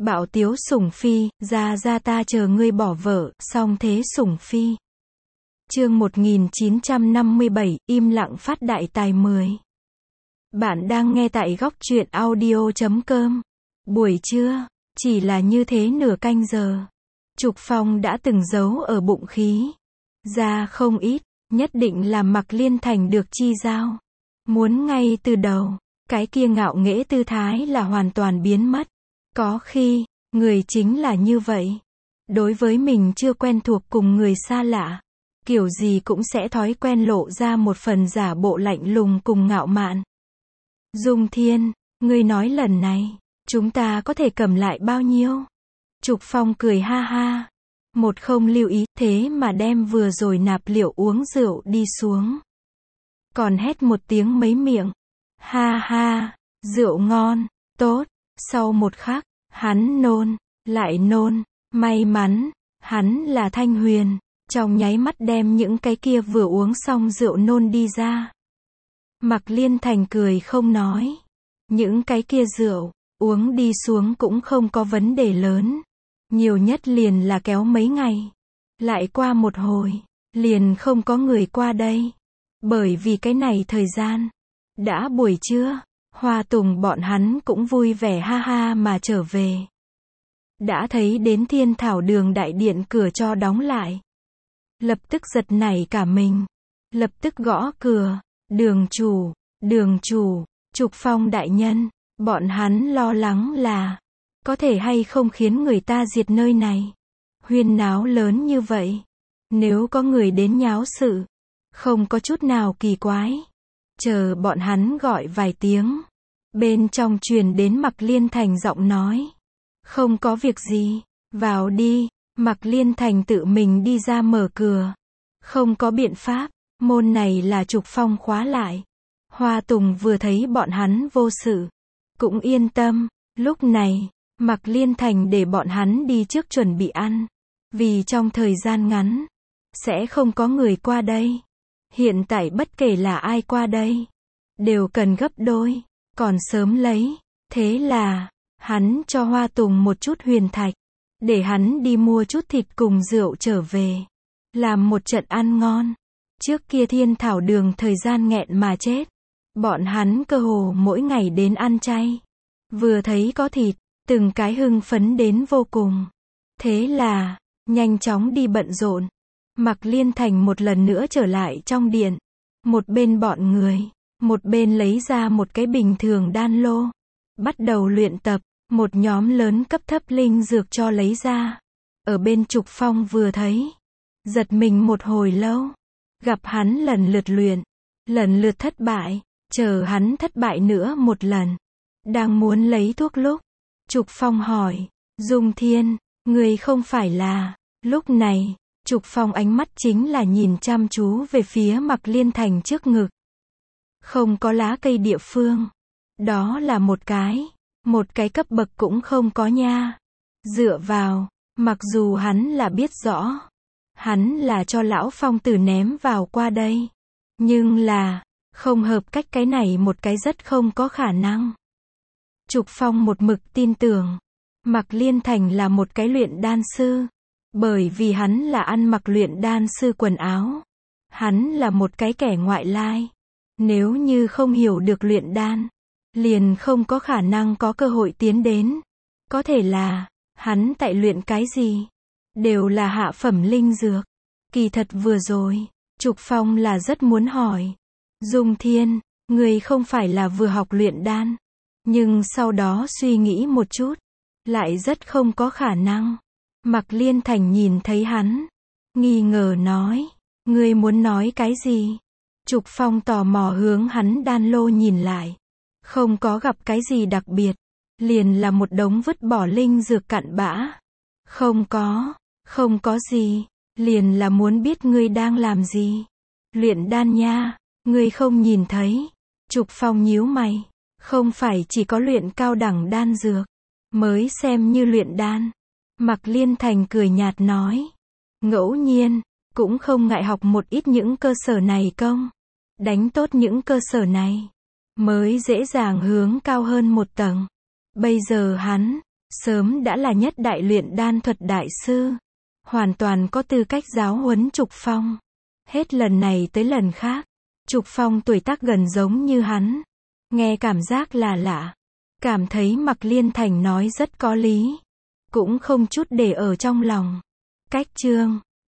Bạo tiếu sủng phi, ra ra ta chờ ngươi bỏ vợ, song thế sủng phi. Chương 1957, im lặng phát đại tài 10. Bạn đang nghe tại góc truyện audio.com. Buổi trưa, chỉ là như thế nửa canh giờ. Trục Phong đã từng giấu ở bụng khí. Ra không ít, nhất định là Mạc Liên Thành được chi giao. Muốn ngay từ đầu, cái kia ngạo nghễ tư thái là hoàn toàn biến mất. Có khi, người chính là như vậy. Đối với mình chưa quen thuộc cùng người xa lạ, kiểu gì cũng sẽ thói quen lộ ra một phần giả bộ lạnh lùng cùng ngạo mạn. Dung Thiên, ngươi nói lần này, chúng ta có thể cầm lại bao nhiêu? Trục Phong cười ha ha. Một không lưu ý, thế mà đem vừa rồi nạp liệu uống rượu đi xuống. Còn hét một tiếng mấy miệng. Ha ha, rượu ngon, tốt. Sau một khắc, hắn nôn, lại nôn. May mắn, hắn là Thanh Huyền. Trong nháy mắt đem những cái kia vừa uống xong rượu nôn đi ra. Mạc Liên Thành cười không nói. Những cái kia rượu, uống đi xuống cũng không có vấn đề lớn. Nhiều nhất liền là kéo mấy ngày. Lại qua một hồi, liền không có người qua đây. Bởi vì cái này thời gian, đã buổi trưa, Hoa Tùng bọn hắn cũng vui vẻ ha ha mà trở về. Đã thấy đến Thiên Thảo Đường đại điện cửa cho đóng lại. Lập tức giật nảy cả mình. Lập tức gõ cửa. Đường chủ, Trục Phong đại nhân. Bọn hắn lo lắng là có thể hay không khiến người ta diệt nơi này. Huyên náo lớn như vậy. Nếu có người đến nháo sự, không có chút nào kỳ quái. Chờ bọn hắn gọi vài tiếng. Bên trong truyền đến Mạc Liên Thành giọng nói. Không có việc gì, vào đi. Mạc Liên Thành tự mình đi ra mở cửa. Không có biện pháp, môn này là Trục Phong khóa lại. Hoa Tùng vừa thấy bọn hắn vô sự, cũng yên tâm. Lúc này, Mạc Liên Thành để bọn hắn đi trước chuẩn bị ăn. Vì trong thời gian ngắn, sẽ không có người qua đây. Hiện tại bất kể là ai qua đây, đều cần gấp đôi, còn sớm lấy. Thế là, hắn cho Hoa Tùng một chút huyền thạch, để hắn đi mua chút thịt cùng rượu trở về. Làm một trận ăn ngon. Trước kia Thiên Thảo Đường thời gian nghẹn mà chết. Bọn hắn cơ hồ mỗi ngày đến ăn chay. Vừa thấy có thịt, từng cái hưng phấn đến vô cùng. Thế là, nhanh chóng đi bận rộn. Mạc Liên Thành một lần nữa trở lại trong điện. Một bên bọn người, một bên lấy ra một cái bình thường đan lô. Bắt đầu luyện tập, một nhóm lớn cấp thấp linh dược cho lấy ra. Ở bên Trục Phong vừa thấy, giật mình một hồi lâu. Gặp hắn lần lượt luyện, lần lượt thất bại, chờ hắn thất bại nữa một lần. Đang muốn lấy thuốc lúc, Trục Phong hỏi, Dung Thiên, người không phải là... Lúc này, Trục Phong ánh mắt chính là nhìn chăm chú về phía Mạc Liên Thành trước ngực. Không có lá cây địa phương. Đó là một cái cấp bậc cũng không có nha. Dựa vào, mặc dù hắn là biết rõ, hắn là cho lão Phong Tử ném vào qua đây. Nhưng là, không hợp cách cái này một cái rất không có khả năng. Trục Phong một mực tin tưởng, Mạc Liên Thành là một cái luyện đan sư. Bởi vì hắn là ăn mặc luyện đan sư quần áo. Hắn là một cái kẻ ngoại lai. Nếu như không hiểu được luyện đan, liền không có khả năng có cơ hội tiến đến. Có thể là, hắn tại luyện cái gì? Đều là hạ phẩm linh dược. Kỳ thật vừa rồi, Trục Phong là rất muốn hỏi. Dung Thiên, người không phải là vừa học luyện đan. Nhưng sau đó suy nghĩ một chút, lại rất không có khả năng. Mạc Liên Thành nhìn thấy hắn, nghi ngờ nói, ngươi muốn nói cái gì? Trục Phong tò mò hướng hắn đan lô nhìn lại. Không có gặp cái gì đặc biệt, liền là một đống vứt bỏ linh dược cặn bã. Không có gì, liền là muốn biết ngươi đang làm gì. Luyện đan nha, ngươi không nhìn thấy. Trục Phong nhíu mày, không phải chỉ có luyện cao đẳng đan dược, mới xem như luyện đan. Mạc Liên Thành cười nhạt nói, ngẫu nhiên, cũng không ngại học một ít những cơ sở này công. Đánh tốt những cơ sở này, mới dễ dàng hướng cao hơn một tầng. Bây giờ hắn, Sớm đã là nhất đại luyện đan thuật đại sư. Hoàn toàn có tư cách giáo huấn Trục Phong. Hết lần này tới lần khác. Trục Phong tuổi tác gần giống như hắn. Nghe cảm giác là lạ. Cảm thấy Mạc Liên Thành nói rất có lý. Cũng không chút để ở trong lòng. Cách chương